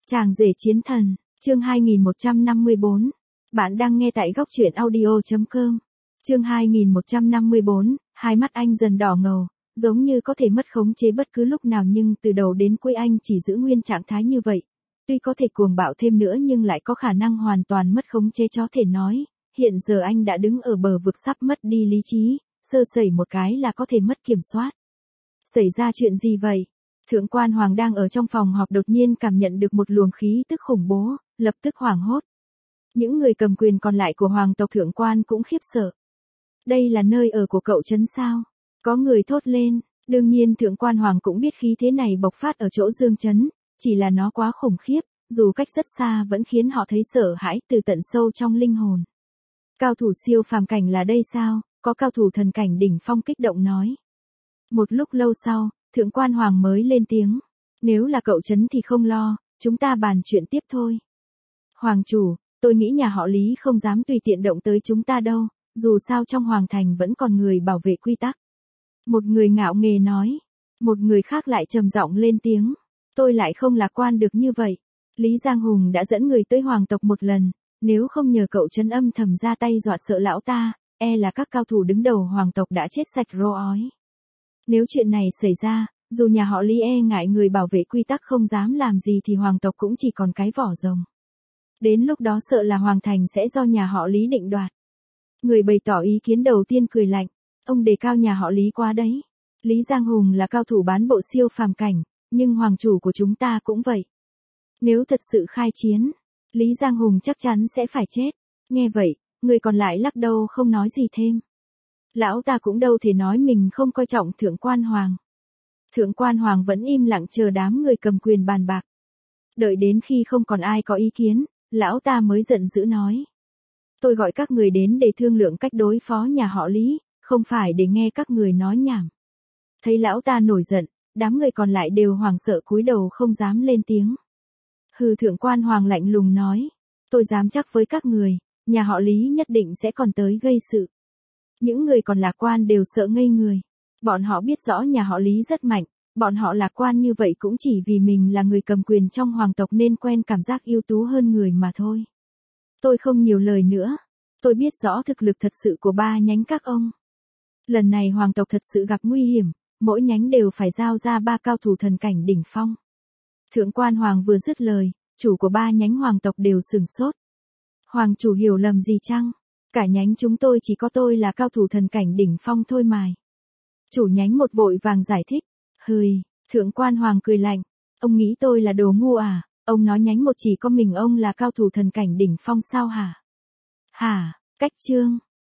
Chàng rể chiến thần, chương 2154. Bạn đang nghe tại góc truyện audio.com. Chương 2154, hai mắt anh dần đỏ ngầu, giống như có thể mất khống chế bất cứ lúc nào, nhưng từ đầu đến cuối anh chỉ giữ nguyên trạng thái như vậy. Tuy có thể cuồng bạo thêm nữa nhưng lại có khả năng hoàn toàn mất khống chế, có thể nói, hiện giờ anh đã đứng ở bờ vực sắp mất đi lý trí, sơ sẩy một cái là có thể mất kiểm soát. Xảy ra chuyện gì vậy? Thượng quan Hoàng đang ở trong phòng họp đột nhiên cảm nhận được một luồng khí tức khủng bố, lập tức hoảng hốt. Những người cầm quyền còn lại của hoàng tộc Thượng quan cũng khiếp sợ. Đây là nơi ở của cậu trấn sao? Có người thốt lên. Đương nhiên Thượng quan Hoàng cũng biết khí thế này bộc phát ở chỗ Dương Trấn, chỉ là nó quá khủng khiếp, dù cách rất xa vẫn khiến họ thấy sợ hãi từ tận sâu trong linh hồn. Cao thủ siêu phàm cảnh là đây sao? Có cao thủ thần cảnh đỉnh phong kích động nói. Một lúc lâu sau, Thượng quan Hoàng mới lên tiếng. Nếu là cậu trấn thì không lo, chúng ta bàn chuyện tiếp thôi. Hoàng chủ, tôi nghĩ nhà họ Lý không dám tùy tiện động tới chúng ta đâu, dù sao trong hoàng thành vẫn còn người bảo vệ quy tắc. Một người ngạo nghễ nói. Một người khác lại trầm giọng lên tiếng. Tôi lại không lạc quan được như vậy. Lý Giang Hùng đã dẫn người tới hoàng tộc một lần, nếu không nhờ cậu trấn âm thầm ra tay dọa sợ lão ta, e là các cao thủ đứng đầu hoàng tộc đã chết sạch rô ói. Nếu chuyện này xảy ra, dù nhà họ Lý e ngại người bảo vệ quy tắc không dám làm gì thì hoàng tộc cũng chỉ còn cái vỏ rồng. Đến lúc đó sợ là hoàng thành sẽ do nhà họ Lý định đoạt. Người bày tỏ ý kiến đầu tiên cười lạnh, ông đề cao nhà họ Lý quá đấy. Lý Giang Hùng là cao thủ bán bộ siêu phàm cảnh, nhưng hoàng chủ của chúng ta cũng vậy. Nếu thật sự khai chiến, Lý Giang Hùng chắc chắn sẽ phải chết. Nghe vậy, người còn lại lắc đầu không nói gì thêm. Lão ta cũng đâu thể nói mình không coi trọng Thượng quan Hoàng. Thượng quan Hoàng vẫn im lặng chờ đám người cầm quyền bàn bạc. Đợi đến khi không còn ai có ý kiến, lão ta mới giận dữ nói. Tôi gọi các người đến để thương lượng cách đối phó nhà họ Lý, không phải để nghe các người nói nhảm. Thấy lão ta nổi giận, đám người còn lại đều hoảng sợ cúi đầu không dám lên tiếng. Hừ, Thượng quan Hoàng lạnh lùng nói. Tôi dám chắc với các người, nhà họ Lý nhất định sẽ còn tới gây sự. Những người còn lạc quan đều sợ ngây người. Bọn họ biết rõ nhà họ Lý rất mạnh, bọn họ lạc quan như vậy cũng chỉ vì mình là người cầm quyền trong hoàng tộc nên quen cảm giác ưu tú hơn người mà thôi. Tôi không nhiều lời nữa. Tôi biết rõ thực lực thật sự của ba nhánh các ông. Lần này hoàng tộc thật sự gặp nguy hiểm, mỗi nhánh đều phải giao ra 3 cao thủ thần cảnh đỉnh phong. Thượng quan Hoàng vừa dứt lời, chủ của 3 nhánh hoàng tộc đều sửng sốt. Hoàng chủ hiểu lầm gì chăng? Cả nhánh chúng tôi chỉ có tôi là cao thủ thần cảnh đỉnh phong thôi mà. Chủ nhánh một vội vàng giải thích. Hời, Thượng quan Hoàng cười lạnh. Ông nghĩ tôi là đồ ngu à? Ông nói nhánh một chỉ có mình ông là cao thủ thần cảnh đỉnh phong sao hả? Hả, cách chương.